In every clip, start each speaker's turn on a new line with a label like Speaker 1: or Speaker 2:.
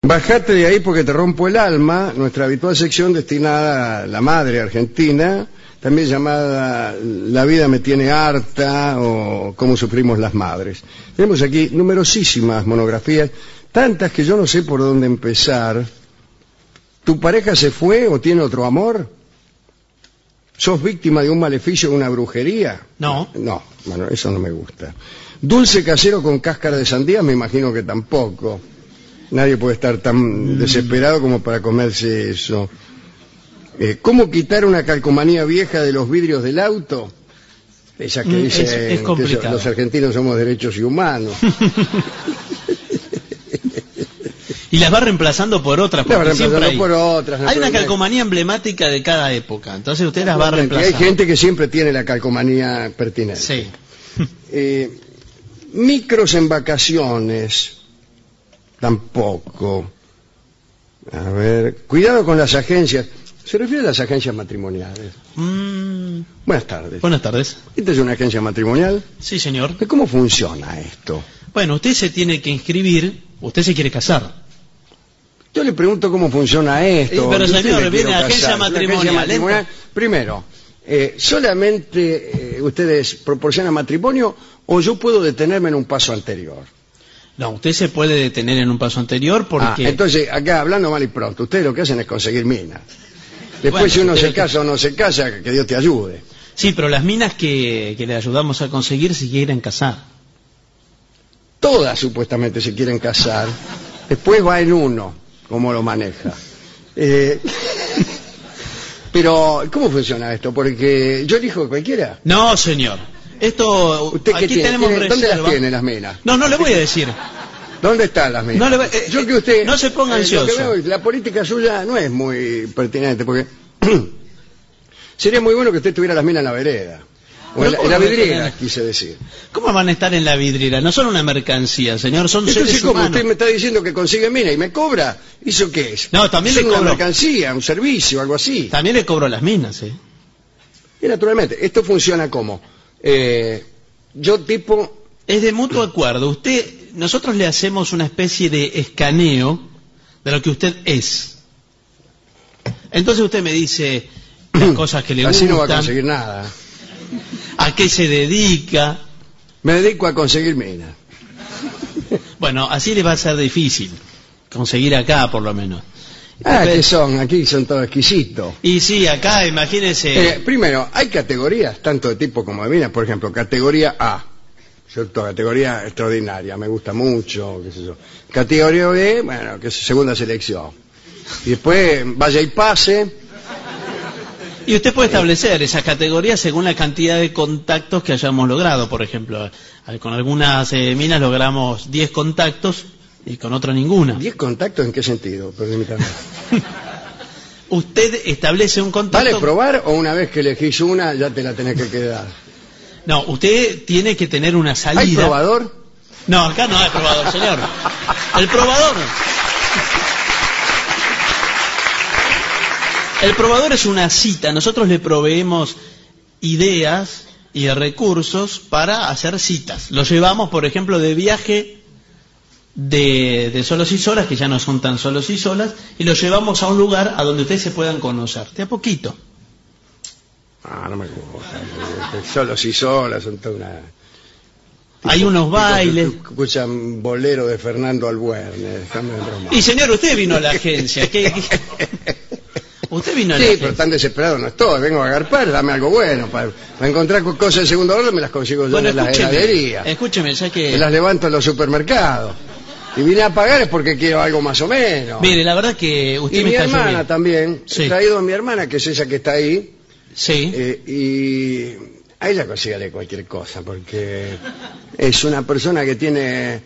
Speaker 1: Bajate de ahí porque te rompo el alma, nuestra habitual sección destinada a la madre argentina, también llamada La vida me tiene harta o Cómo sufrimos las madres. Tenemos aquí numerosísimas monografías, tantas que yo no sé por dónde empezar. ¿Tu pareja se fue o tiene otro amor? ¿Sos víctima de un maleficio o una brujería?
Speaker 2: No.
Speaker 1: No, bueno, eso no me gusta. ¿Dulce casero con cáscara de sandía? Me imagino que tampoco. Nadie puede estar tan desesperado como para comerse eso. ¿Cómo quitar una calcomanía vieja de los vidrios del auto? Esa que dice
Speaker 2: es complicado.
Speaker 1: que los argentinos somos derechos y humanos.
Speaker 2: Y las va reemplazando por otras.
Speaker 1: Las va reemplazando por otras.
Speaker 2: Hay una calcomanía emblemática de cada época, entonces usted las va reemplazando.
Speaker 1: Hay gente que siempre tiene la calcomanía pertinente.
Speaker 2: Sí.
Speaker 1: Micros en vacaciones. Tampoco. A ver, cuidado con las agencias. ¿Se refiere a las agencias matrimoniales? Buenas tardes.
Speaker 2: Buenas tardes.
Speaker 1: ¿Esta es una agencia matrimonial?
Speaker 2: Sí, señor.
Speaker 1: ¿Cómo funciona esto?
Speaker 2: Bueno, usted se tiene que inscribir, usted se quiere casar.
Speaker 1: Yo le pregunto cómo funciona esto.
Speaker 2: Pero señor,
Speaker 1: viene
Speaker 2: viene agencia matrimonial.
Speaker 1: Primero, ¿solamente ustedes proporcionan matrimonio o yo puedo detenerme en un paso anterior?
Speaker 2: No, usted se puede detener en un paso anterior porque...
Speaker 1: entonces, acá hablando mal y pronto, ustedes lo que hacen es conseguir minas. Después,
Speaker 2: bueno,
Speaker 1: si uno se casa o no se casa, que Dios te ayude.
Speaker 2: Sí, pero las minas que le ayudamos a conseguir se quieren casar.
Speaker 1: Todas supuestamente se quieren casar. Después va en uno, cómo lo maneja. Pero, ¿cómo funciona esto? Porque yo elijo cualquiera.
Speaker 2: No, señor. Esto,
Speaker 1: ¿Usted
Speaker 2: aquí
Speaker 1: qué
Speaker 2: tenemos
Speaker 1: tiene? ¿Dónde
Speaker 2: reserva.
Speaker 1: las tiene las minas?
Speaker 2: No le voy a decir.
Speaker 1: ¿Dónde están las minas?
Speaker 2: Yo que usted no se ponga ansioso.
Speaker 1: Lo que veo, la política suya no es muy pertinente, porque sería muy bueno que usted tuviera las minas en la vereda. O en la vidriera, quise decir.
Speaker 2: ¿Cómo van a estar en la vidriera? No son una mercancía, señor, son seres
Speaker 1: ¿cómo?
Speaker 2: humanos.
Speaker 1: Usted me está diciendo que consigue minas y me cobra. ¿Eso qué es?
Speaker 2: No, también le
Speaker 1: cobro. ¿Es una mercancía, un servicio, algo así?
Speaker 2: También le cobro las minas,
Speaker 1: Y naturalmente, ¿esto funciona cómo?
Speaker 2: Es de mutuo acuerdo. Nosotros le hacemos una especie de escaneo de lo que usted es. Entonces usted me dice las cosas que le gustan.
Speaker 1: Así no va a conseguir nada.
Speaker 2: ¿A qué se dedica?
Speaker 1: Me dedico a conseguir minas.
Speaker 2: Bueno, así le va a ser difícil conseguir acá, por lo menos.
Speaker 1: ¿Qué son? Aquí son todos exquisitos.
Speaker 2: Y sí, acá, imagínese...
Speaker 1: primero, hay categorías, tanto de tipo como de minas. Por ejemplo, categoría A, ¿cierto? Categoría extraordinaria, me gusta mucho, qué sé yo. Categoría B, bueno, que es segunda selección. Y después, vaya y pase.
Speaker 2: Y usted puede establecer esas categorías según la cantidad de contactos que hayamos logrado. Por ejemplo, con algunas minas logramos 10 contactos y con otra ninguna.
Speaker 1: ¿10 contactos en qué sentido? Permítame.
Speaker 2: Usted establece un contacto...
Speaker 1: ¿Vale probar o una vez que elegís una ya te la tenés que quedar? No,
Speaker 2: usted tiene que tener una salida.
Speaker 1: ¿Hay probador?
Speaker 2: No, acá no hay probador, señor. El probador... El probador es una cita. Nosotros le proveemos ideas y recursos para hacer citas. Lo llevamos, por ejemplo, de viaje de solos y solas, que ya no son tan solos y solas, y lo llevamos a un lugar a donde ustedes se puedan conocer. De a poquito.
Speaker 1: No me gusta. Solos y solas son toda una...
Speaker 2: Hay unos bailes.
Speaker 1: Escuchan bolero de Fernando Albuerne. Y
Speaker 2: señor, usted vino a la agencia. Usted vino a la
Speaker 1: agencia. Pero tan desesperado no estoy. Vengo a agarpar, dame algo bueno. Para encontrar cosas de segundo orden me las consigo yo en las heladerías.
Speaker 2: Escúcheme, ya que...
Speaker 1: Me las levanto en los supermercados. Y vine a pagar es porque quiero algo más o menos.
Speaker 2: Mire, la verdad que usted
Speaker 1: y
Speaker 2: me está
Speaker 1: mi hermana
Speaker 2: lloviendo.
Speaker 1: También.
Speaker 2: Sí.
Speaker 1: He traído a mi hermana, que es esa que está ahí.
Speaker 2: Sí.
Speaker 1: Y a ella consígale cualquier cosa, porque es una persona que tiene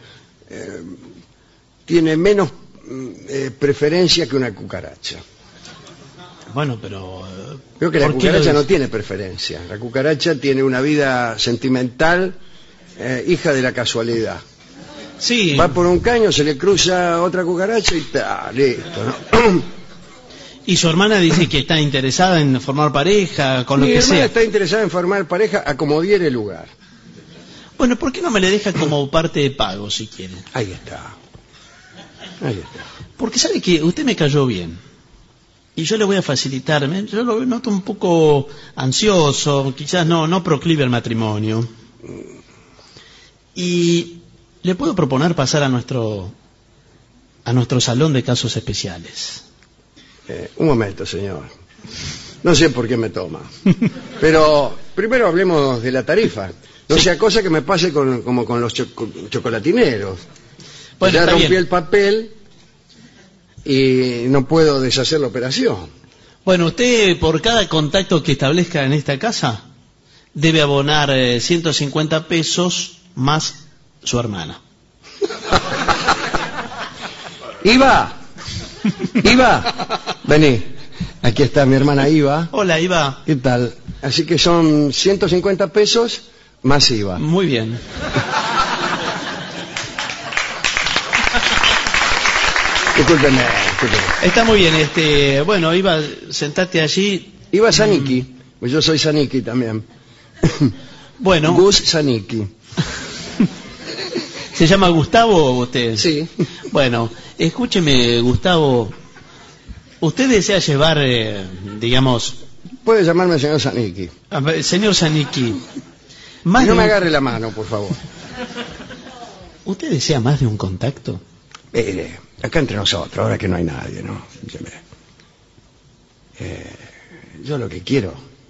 Speaker 1: menos preferencia que una cucaracha.
Speaker 2: Bueno, pero...
Speaker 1: Creo que la cucaracha no tiene preferencia. La cucaracha tiene una vida sentimental, hija de la casualidad.
Speaker 2: Sí.
Speaker 1: Va por un caño, se le cruza otra cucaracha y está, listo, ¿no?
Speaker 2: Y su hermana dice que está interesada en formar pareja, con lo que sea.
Speaker 1: Mi hermana está interesada en formar pareja a como diere lugar.
Speaker 2: Bueno, ¿por qué no me le deja como parte de pago, si quiere?
Speaker 1: Ahí está. Ahí está.
Speaker 2: Porque sabe que usted me cayó bien. Y yo le voy a facilitar. Yo lo noto un poco ansioso, quizás no proclive al matrimonio. Y le puedo proponer pasar a nuestro salón de casos especiales.
Speaker 1: Un momento, señor. No sé por qué me toma. Pero primero hablemos de la tarifa. No sea cosa que me pase como con los chocolatineros.
Speaker 2: Bueno,
Speaker 1: ya
Speaker 2: está
Speaker 1: rompí
Speaker 2: bien.
Speaker 1: el papel y no puedo deshacer la operación.
Speaker 2: Bueno, usted por cada contacto que establezca en esta casa debe abonar 150 pesos más su hermana.
Speaker 1: Iva, vení. Aquí está mi hermana Iva.
Speaker 2: Hola, Iva.
Speaker 1: ¿Qué tal? Así que son 150 pesos más IVA.
Speaker 2: Muy bien.
Speaker 1: Discúlpeme.
Speaker 2: Está muy bien. Bueno, Iva, sentate allí.
Speaker 1: Iva Zanicki, pues yo soy Zanicki también.
Speaker 2: Bueno.
Speaker 1: Gus Zanicki.
Speaker 2: ¿Se llama Gustavo usted?
Speaker 1: Sí.
Speaker 2: Bueno, escúcheme, Gustavo. ¿Usted desea llevar, digamos...
Speaker 1: Puede llamarme señor Zanicki.
Speaker 2: Señor Zanicki.
Speaker 1: Y no me agarre la mano, por favor.
Speaker 2: ¿Usted desea más de un contacto?
Speaker 1: Acá entre nosotros, ahora que no hay nadie, ¿no? Yo lo que quiero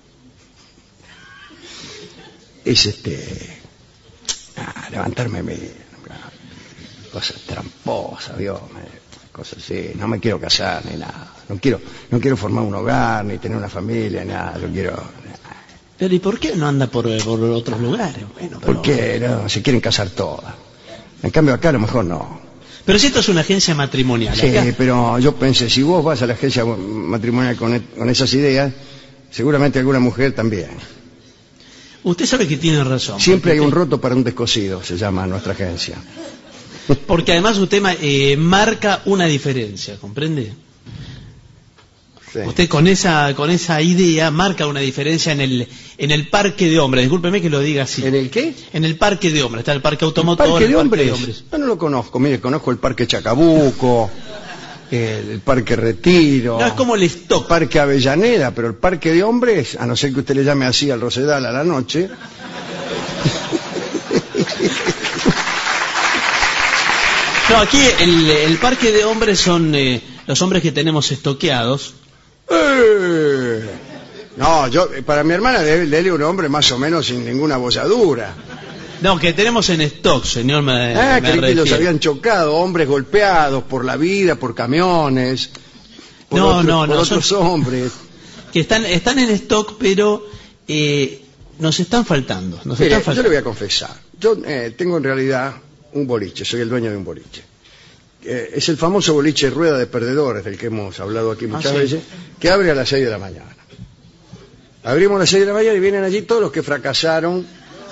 Speaker 1: es levantarme cosas tramposas, ¿vio? Cosas así. No me quiero casar ni nada. No quiero formar un hogar ni tener una familia ni nada. Yo quiero.
Speaker 2: Pero ¿y por qué no anda por otros lugares? Bueno, pero...
Speaker 1: Porque no, se quieren casar todas. En cambio acá a lo mejor no.
Speaker 2: Pero si esto es una agencia matrimonial.
Speaker 1: Sí,
Speaker 2: acá...
Speaker 1: pero yo pensé, si vos vas a la agencia matrimonial con esas ideas, seguramente alguna mujer también.
Speaker 2: Usted sabe que tiene razón.
Speaker 1: Siempre hay un roto para un descosido, se llama nuestra agencia.
Speaker 2: Porque además usted marca una diferencia, ¿comprende?
Speaker 1: Sí.
Speaker 2: Usted con esa idea marca una diferencia en el parque de hombres. Discúlpeme que lo diga así.
Speaker 1: ¿En el qué?
Speaker 2: En el parque de hombres. Está el parque automotor.
Speaker 1: ¿El parque de hombres?
Speaker 2: De hombres.
Speaker 1: Yo no lo conozco. Mire, conozco el parque Chacabuco, el parque Retiro.
Speaker 2: No, es como el stock.
Speaker 1: El parque Avellaneda, pero el parque de hombres, a no ser que usted le llame así al Rosedal a la noche.
Speaker 2: No, aquí el parque de hombres son los hombres que tenemos estoqueados.
Speaker 1: No, para mi hermana dele un hombre más o menos sin ninguna bolladura.
Speaker 2: No, que tenemos en stock, señor.
Speaker 1: Creí que los habían chocado, hombres golpeados por la vida, por camiones, por otros hombres.
Speaker 2: Que están en stock, pero nos están faltando.
Speaker 1: Mire, yo le voy a confesar. Yo tengo en realidad un boliche, soy el dueño de un boliche. Es el famoso boliche Rueda de Perdedores, del que hemos hablado aquí muchas veces, que abre a las 6 de la mañana. Abrimos a las 6 de la mañana y vienen allí todos los que fracasaron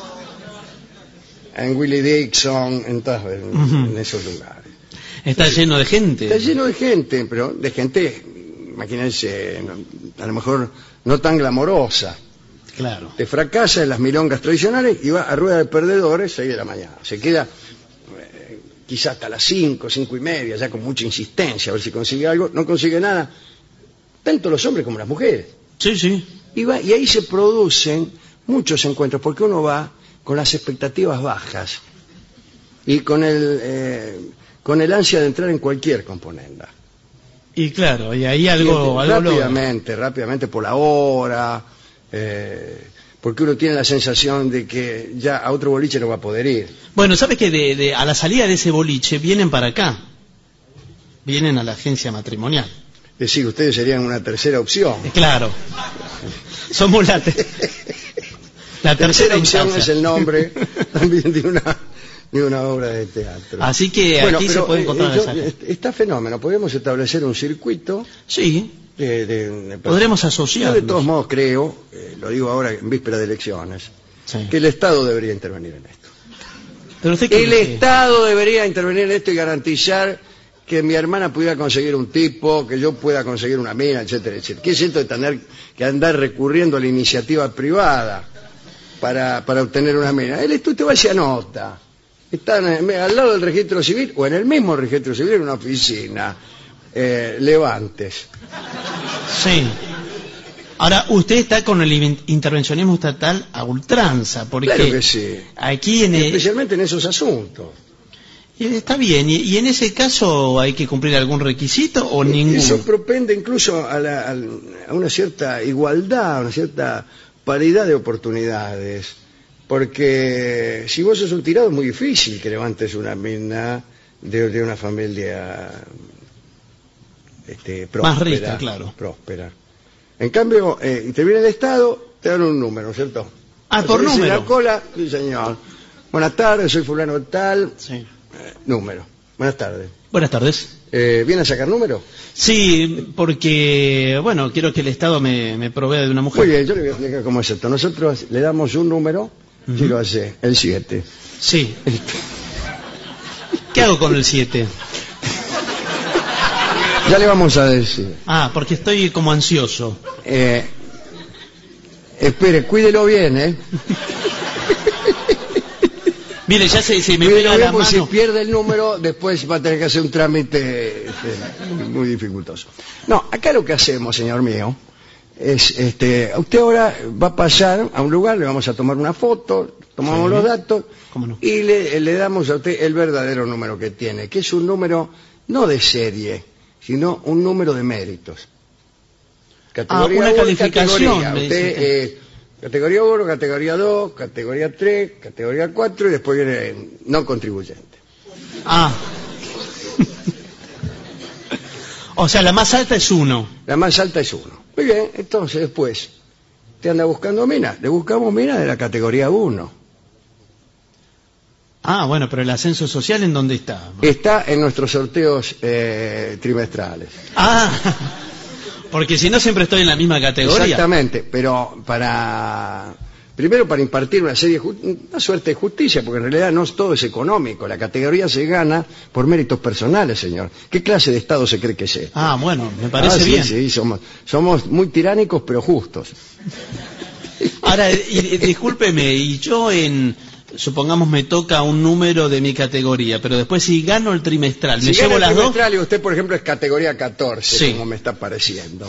Speaker 1: en Willie Dixon, en esos lugares.
Speaker 2: Está lleno de gente.
Speaker 1: Está lleno de gente, pero de gente, imagínense, a lo mejor no tan glamorosa.
Speaker 2: Claro.
Speaker 1: Te fracasa en las milongas tradicionales y va a Rueda de Perdedores 6 de la mañana. Se queda quizás hasta las 5, 5 y media, ya con mucha insistencia, a ver si consigue algo. No consigue nada, tanto los hombres como las mujeres.
Speaker 2: Sí, sí.
Speaker 1: Y ahí se producen muchos encuentros, porque uno va con las expectativas bajas y con el ansia de entrar en cualquier componenda.
Speaker 2: Y claro, y ahí algo
Speaker 1: rápidamente por la hora, porque uno tiene la sensación de que ya a otro boliche no va a poder ir.
Speaker 2: Bueno, ¿sabes que a la salida de ese boliche vienen para acá? Vienen a la agencia matrimonial.
Speaker 1: Es decir, ustedes serían una tercera opción.
Speaker 2: Claro. Somos la tercera
Speaker 1: opción.
Speaker 2: instancia.
Speaker 1: Es el nombre también de una obra de teatro.
Speaker 2: Así que aquí se puede encontrar
Speaker 1: está fenómeno. Podemos establecer un circuito.
Speaker 2: Sí. Podremos asociarnos.
Speaker 1: Yo de todos modos creo, lo digo ahora en víspera de elecciones,
Speaker 2: sí,
Speaker 1: que el Estado debería intervenir en esto.
Speaker 2: Pero
Speaker 1: el Estado debería intervenir en esto y garantizar que mi hermana pudiera conseguir un tipo, que yo pueda conseguir una mina, etcétera, etcétera. ¿Qué siento de tener que andar recurriendo a la iniciativa privada para obtener una mina? Usted va y se anota. Está al lado del registro civil o en el mismo registro civil en una oficina. levantes.
Speaker 2: Sí. Ahora, usted está con el intervencionismo estatal a ultranza, porque
Speaker 1: Claro que sí.
Speaker 2: aquí
Speaker 1: Especialmente en esos asuntos.
Speaker 2: está bien, y en ese caso hay que cumplir algún requisito o ninguno.
Speaker 1: Eso propende incluso a una cierta igualdad, a una cierta paridad de oportunidades. Porque si vos sos un tirado es muy difícil que levantes una mina de una familia próspera.
Speaker 2: Más rica, claro.
Speaker 1: Próspera. En cambio, te viene el Estado, te dan un número, ¿cierto?
Speaker 2: Ah, por
Speaker 1: Dice
Speaker 2: número.
Speaker 1: la cola, sí señor. Buenas tardes, soy fulano tal.
Speaker 2: Sí.
Speaker 1: Número. Buenas tardes.
Speaker 2: Buenas tardes.
Speaker 1: ¿Viene a sacar número?
Speaker 2: Sí, porque, bueno, quiero que el Estado me provea de una mujer.
Speaker 1: Muy bien, yo le voy a explicar cómo es esto. Nosotros le damos un número, si lo hace, el 7.
Speaker 2: Sí. ¿Qué hago con el 7?
Speaker 1: Ya le vamos a decir.
Speaker 2: Ah, porque estoy como ansioso.
Speaker 1: Espere, cuídelo bien, ¿eh?
Speaker 2: Mire, ya se me
Speaker 1: Cuídelo
Speaker 2: pega
Speaker 1: bien,
Speaker 2: la
Speaker 1: porque si
Speaker 2: mano.
Speaker 1: pierde el número, después va a tener que hacer un trámite muy dificultoso. No, acá lo que hacemos, señor mío, es, usted ahora va a pasar a un lugar, le vamos a tomar una foto, tomamos los datos,
Speaker 2: ¿Cómo no?
Speaker 1: y le damos a usted el verdadero número que tiene, que es un número no de serie, sino un número de méritos. Categoría
Speaker 2: una
Speaker 1: 1,
Speaker 2: calificación,
Speaker 1: categoría.
Speaker 2: me
Speaker 1: Usted
Speaker 2: dice.
Speaker 1: categoría 1, categoría 2, categoría 3, categoría 4 y después viene no contribuyente.
Speaker 2: Ah. O sea, la más alta es 1.
Speaker 1: La más alta es 1. Muy bien, entonces después te anda buscando mina. Le buscamos mina de la categoría 1.
Speaker 2: Ah, bueno, pero el ascenso social, ¿en dónde está?
Speaker 1: Está en nuestros sorteos trimestrales.
Speaker 2: Ah, porque si no siempre estoy en la misma categoría.
Speaker 1: Exactamente, pero primero para impartir una suerte de justicia, porque en realidad no todo es económico. La categoría se gana por méritos personales, señor. ¿Qué clase de Estado se cree que es este?
Speaker 2: Ah, bueno, me parece
Speaker 1: sí,
Speaker 2: bien.
Speaker 1: Sí, somos muy tiránicos pero justos.
Speaker 2: Ahora, discúlpeme, y yo supongamos me toca un número de mi categoría, pero después si gano el trimestral, ¿me
Speaker 1: Si
Speaker 2: llevo
Speaker 1: gana el
Speaker 2: las dos?
Speaker 1: trimestral y usted, por ejemplo, es categoría 14,
Speaker 2: Sí.
Speaker 1: como me está pareciendo.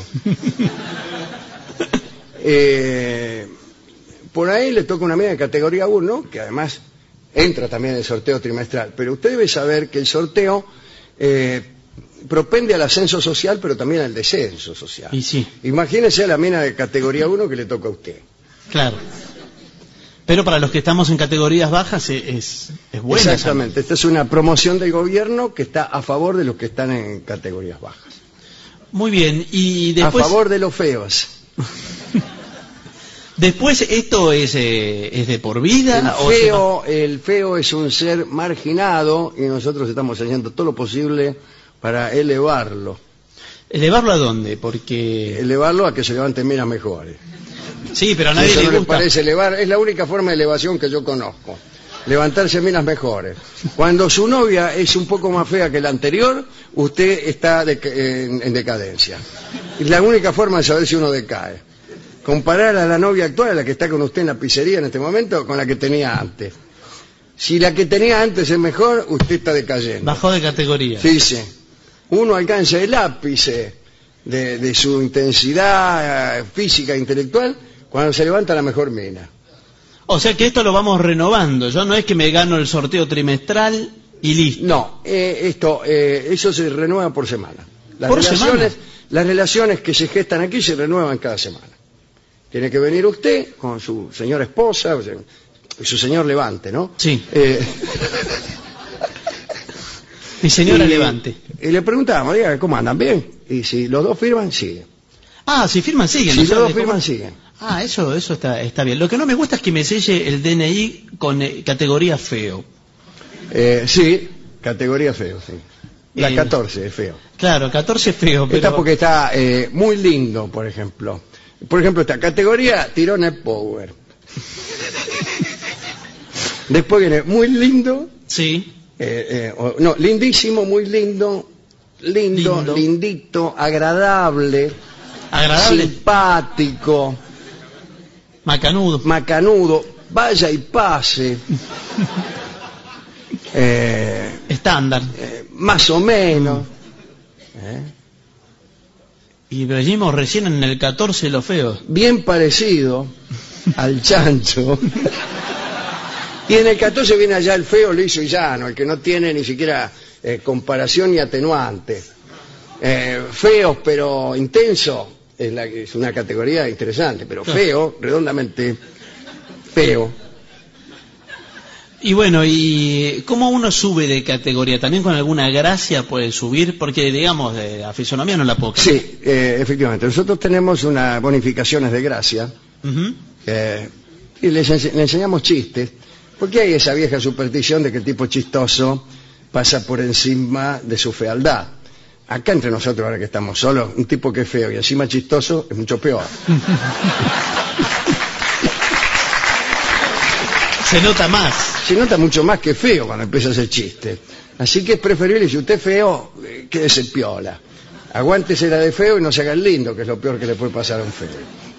Speaker 1: Por ahí le toca una media de categoría 1, que además entra también en el sorteo trimestral. Pero usted debe saber que el sorteo propende al ascenso social, pero también al descenso social.
Speaker 2: Y sí.
Speaker 1: Imagínese a la mina de categoría 1 que le toca a usted.
Speaker 2: Claro. Pero para los que estamos en categorías bajas es buena.
Speaker 1: Exactamente. Esta es una promoción del gobierno que está a favor de los que están en categorías bajas.
Speaker 2: Muy bien, y después...
Speaker 1: A favor de los feos.
Speaker 2: Después, ¿esto es de por vida?
Speaker 1: El feo es un ser marginado y nosotros estamos haciendo todo lo posible para elevarlo.
Speaker 2: ¿Elevarlo a dónde? Porque...
Speaker 1: Elevarlo a que se levanten minas mejores.
Speaker 2: Sí, pero a
Speaker 1: Si
Speaker 2: nadie
Speaker 1: eso
Speaker 2: le
Speaker 1: no le
Speaker 2: gusta.
Speaker 1: parece elevar, es la única forma de elevación que yo conozco. Levantarse minas mejores. Cuando su novia es un poco más fea que la anterior, usted está en decadencia. Es la única forma de saber si uno decae. Comparar a la novia actual, a la que está con usted en la pizzería en este momento, con la que tenía antes. Si la que tenía antes es mejor, usted está decayendo.
Speaker 2: Bajó de categoría.
Speaker 1: Fíjese, uno alcanza el ápice de su intensidad física e intelectual cuando se levanta la mejor mina.
Speaker 2: O sea que esto lo vamos renovando. Yo no es que me gano el sorteo trimestral y listo.
Speaker 1: No, eso se renueva por semana.
Speaker 2: ¿Semana?
Speaker 1: Las relaciones que se gestan aquí se renuevan cada semana. Tiene que venir usted con su señora esposa, su señor Levante, ¿no?
Speaker 2: Sí. Mi señora Levante.
Speaker 1: Y le preguntamos, diga, ¿cómo andan? ¿Bien? Y si los dos firman, siguen.
Speaker 2: Ah, si firman, siguen.
Speaker 1: Si
Speaker 2: ¿no
Speaker 1: los
Speaker 2: sabe
Speaker 1: dos
Speaker 2: cómo?
Speaker 1: firman, siguen.
Speaker 2: Ah, eso está bien. Lo que no me gusta es que me selle el DNI con categoría feo.
Speaker 1: Sí, categoría feo, sí. La 14 es feo.
Speaker 2: Claro, 14 es feo, pero...
Speaker 1: Esta porque está muy lindo, por ejemplo. Por ejemplo, esta categoría tirones power. Después viene muy lindo.
Speaker 2: Sí.
Speaker 1: No, lindísimo, muy lindo, lindo, lindito, agradable, simpático, macanudo, vaya y pase,
Speaker 2: estándar,
Speaker 1: más o menos,
Speaker 2: Y venimos recién en el 14 los feos.
Speaker 1: Bien parecido al chancho. Y en el 14 viene allá el feo, liso y llano, el que no tiene ni siquiera comparación ni atenuante. Feos pero intenso es una categoría interesante, pero feo, redondamente feo.
Speaker 2: Y bueno, ¿y cómo uno sube de categoría? ¿También con alguna gracia puede subir? Porque, digamos, de la fisonomía no la puedo creer.
Speaker 1: Sí, efectivamente. Nosotros tenemos unas bonificaciones de gracia y le enseñamos chistes, porque hay esa vieja superstición de que el tipo chistoso pasa por encima de su fealdad. Acá entre nosotros, ahora que estamos solos, un tipo que es feo y encima chistoso es mucho peor.
Speaker 2: Se nota más.
Speaker 1: Se nota mucho más que feo cuando empieza a hacer chiste. Así que es preferible, si usted es feo, quédese piola. Aguántese la de feo y no se haga el lindo, que es lo peor que le puede pasar a un feo.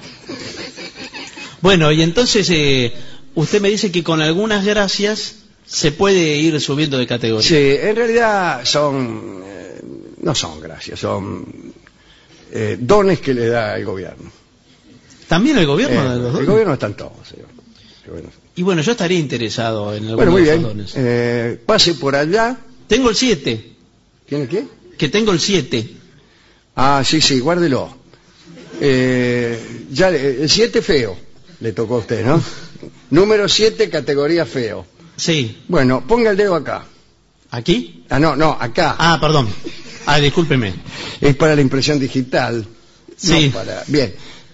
Speaker 2: Bueno, y entonces usted me dice que con algunas gracias se puede ir subiendo de categoría.
Speaker 1: Sí, en realidad no son gracias, son dones que le da el gobierno.
Speaker 2: ¿También el gobierno da los dones?
Speaker 1: El gobierno están todos, señor.
Speaker 2: Y bueno, yo estaría interesado en algunos
Speaker 1: muy
Speaker 2: de esos
Speaker 1: bien.
Speaker 2: dones.
Speaker 1: Pase por allá.
Speaker 2: Tengo el 7.
Speaker 1: ¿Tiene qué?
Speaker 2: Que tengo el 7.
Speaker 1: Ah, sí, guárdelo. Ya el 7 feo le tocó a usted, ¿no? Número 7, categoría feo.
Speaker 2: Sí.
Speaker 1: Bueno, ponga el dedo acá.
Speaker 2: ¿Aquí?
Speaker 1: Ah, no, acá.
Speaker 2: Ah, perdón. Discúlpeme.
Speaker 1: Es para la impresión digital.
Speaker 2: Sí.
Speaker 1: No para... Bien.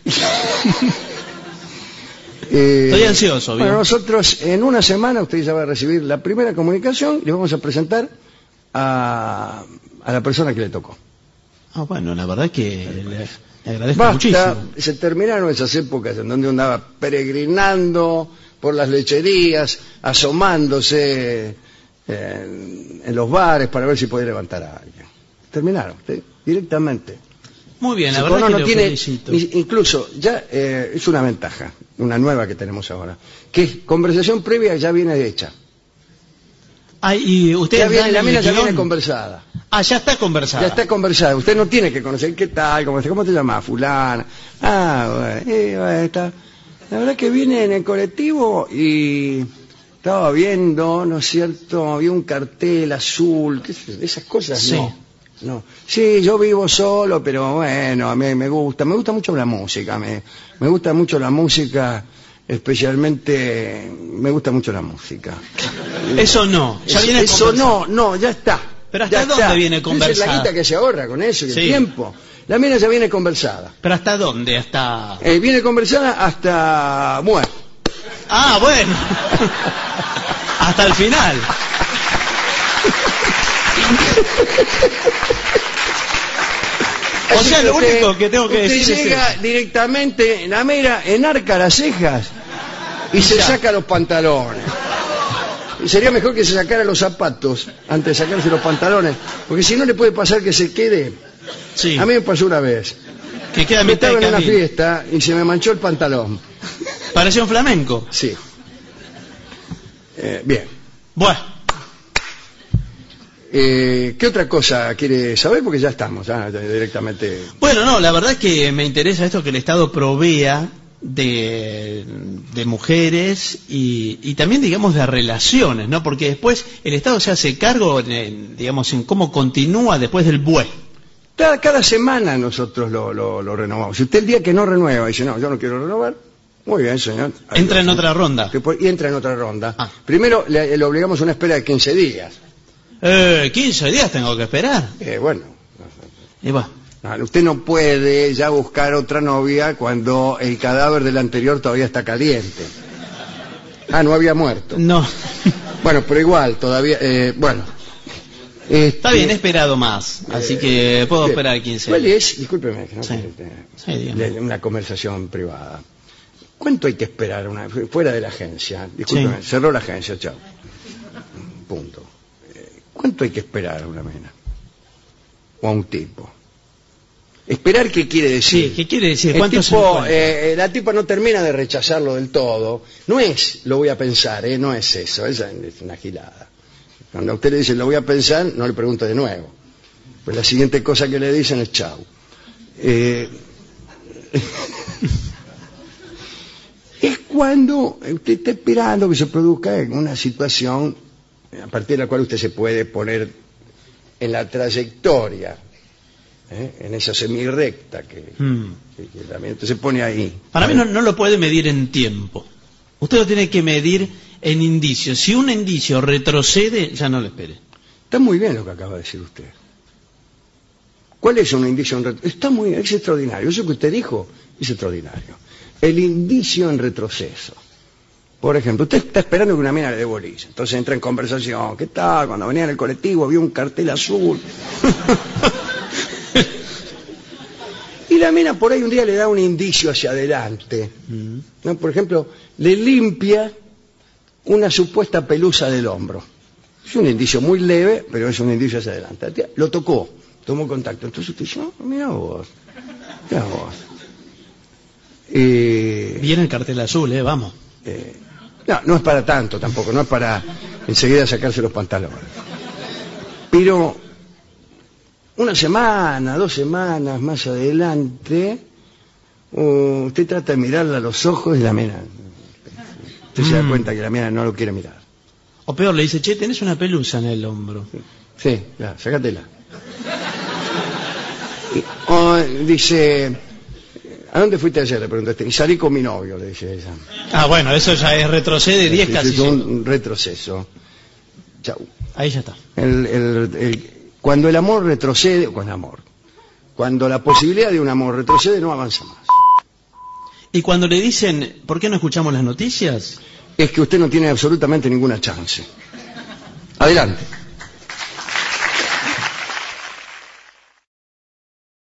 Speaker 2: Estoy ansioso.
Speaker 1: Bueno, nosotros en una semana usted ya va a recibir la primera comunicación y le vamos a presentar a la persona que le tocó.
Speaker 2: Ah, bueno, la verdad que le agradezco
Speaker 1: Basta,
Speaker 2: muchísimo.
Speaker 1: se terminaron esas épocas en donde uno andaba peregrinando por las lecherías, asomándose en los bares para ver si podía levantar a alguien. Terminaron, directamente.
Speaker 2: Muy bien, la verdad que lo felicito.
Speaker 1: Incluso ya es una ventaja, una nueva que tenemos ahora, que es conversación previa ya viene hecha.
Speaker 2: Y usted
Speaker 1: la mina ya viene conversada.
Speaker 2: Ya está conversada.
Speaker 1: Ya está conversada. Usted no tiene que conocer qué tal, cómo te llamas, fulana. Bueno, está. La verdad que vine en el colectivo y estaba viendo, ¿no es cierto? Había un cartel azul, esas cosas.
Speaker 2: Sí.
Speaker 1: No. Sí, yo vivo solo, pero bueno, a mí me gusta mucho la música, me gusta mucho la música, especialmente me gusta mucho la música.
Speaker 2: Eso no, ya viene
Speaker 1: eso no, ya está.
Speaker 2: Pero ¿hasta dónde viene conversada?
Speaker 1: Esa es la guita que se ahorra con eso y
Speaker 2: sí.
Speaker 1: El tiempo. La mina ya viene conversada.
Speaker 2: ¿Pero hasta dónde? Hasta...
Speaker 1: viene conversada hasta muerto.
Speaker 2: Ah, bueno. Hasta el final. O sea, lo único que tengo que decir
Speaker 1: es llega directamente, la mira, enarca las cejas y se saca los pantalones. Y sería mejor que se sacara los zapatos antes de sacarse los pantalones, porque si no le puede pasar que se quede.
Speaker 2: Sí.
Speaker 1: A mí me pasó una vez.
Speaker 2: Que queda mitad
Speaker 1: estaba
Speaker 2: de
Speaker 1: en una
Speaker 2: camino.
Speaker 1: fiesta y se me manchó el pantalón.
Speaker 2: Parecía un flamenco.
Speaker 1: Sí. Bien.
Speaker 2: Bueno.
Speaker 1: ¿Qué otra cosa quiere saber? Porque ya estamos, directamente.
Speaker 2: Bueno, no, la verdad que me interesa esto que el Estado provea de mujeres y también, digamos, de relaciones, ¿no? Porque después el Estado se hace cargo, digamos, en cómo continúa después del BUE.
Speaker 1: Cada semana nosotros lo renovamos. Si usted el día que no renueva dice, no, yo no quiero renovar, muy bien, señor.
Speaker 2: Entra en otra ronda.
Speaker 1: Y entra en otra ronda. Primero le obligamos a una espera de 15 días.
Speaker 2: 15 días tengo que esperar.
Speaker 1: Bueno.
Speaker 2: Y va.
Speaker 1: Usted no puede ya buscar otra novia cuando el cadáver del anterior todavía está caliente. No había muerto.
Speaker 2: No.
Speaker 1: Bueno, pero igual, todavía, bueno.
Speaker 2: Está bien, he esperado más, así que puedo esperar 15 días.
Speaker 1: ¿Cuál es? Discúlpeme, ¿no?
Speaker 2: Sí.
Speaker 1: Una conversación privada. ¿Cuánto hay que esperar fuera de la agencia? Discúlpeme, cerró la agencia, chao. Punto. ¿Cuánto hay que esperar a una mina? O a un tipo. ¿Esperar qué quiere decir?
Speaker 2: Sí, ¿qué quiere decir?
Speaker 1: La tipa no termina de rechazarlo del todo. No es, lo voy a pensar, no es eso, esa es una gilada. Cuando a usted le dice, lo voy a pensar, no le pregunto de nuevo. Pues la siguiente cosa que le dicen es chau. Es cuando usted está esperando que se produzca una situación a partir de la cual usted se puede poner en la trayectoria, en esa semirrecta que también usted se pone ahí.
Speaker 2: Para mí no lo puede medir en tiempo. Usted lo tiene que medir en indicios. Si un indicio retrocede, ya no lo espere.
Speaker 1: Está muy bien lo que acaba de decir usted. ¿Cuál es un indicio en retroceso? Está muy bien, es extraordinario. Eso que usted dijo es extraordinario. El indicio en retroceso. Por ejemplo, usted está esperando que una mina le dé boliche. Entonces entra en conversación. ¿Qué tal? Cuando venía en el colectivo había un cartel azul. Y la mina por ahí un día le da un indicio hacia adelante. ¿No? Por ejemplo, le limpia una supuesta pelusa del hombro. Es un indicio muy leve, pero es un indicio hacia adelante. Lo tocó, tomó contacto. Entonces usted dice, oh, mira vos.
Speaker 2: Viene el cartel azul, vamos.
Speaker 1: No es para tanto tampoco, no es para enseguida sacarse los pantalones. Pero una semana, 2 semanas más adelante, usted trata de mirarla a los ojos y la mina. Usted se da cuenta que la mina no lo quiere mirar.
Speaker 2: O peor, le dice, che, tenés una pelusa en el hombro.
Speaker 1: Sí, ya, sácatela. O dice, ¿a dónde fuiste ayer? Le preguntaste. Y salí con mi novio, le dice ella.
Speaker 2: Ah, bueno, eso ya es retrocede 10 casi.
Speaker 1: Es un retroceso. Chau.
Speaker 2: Ahí ya está.
Speaker 1: Cuando el amor retrocede, cuando la posibilidad de un amor retrocede, no avanza más.
Speaker 2: Y cuando le dicen, ¿por qué no escuchamos las noticias?
Speaker 1: Es que usted no tiene absolutamente ninguna chance. Adelante.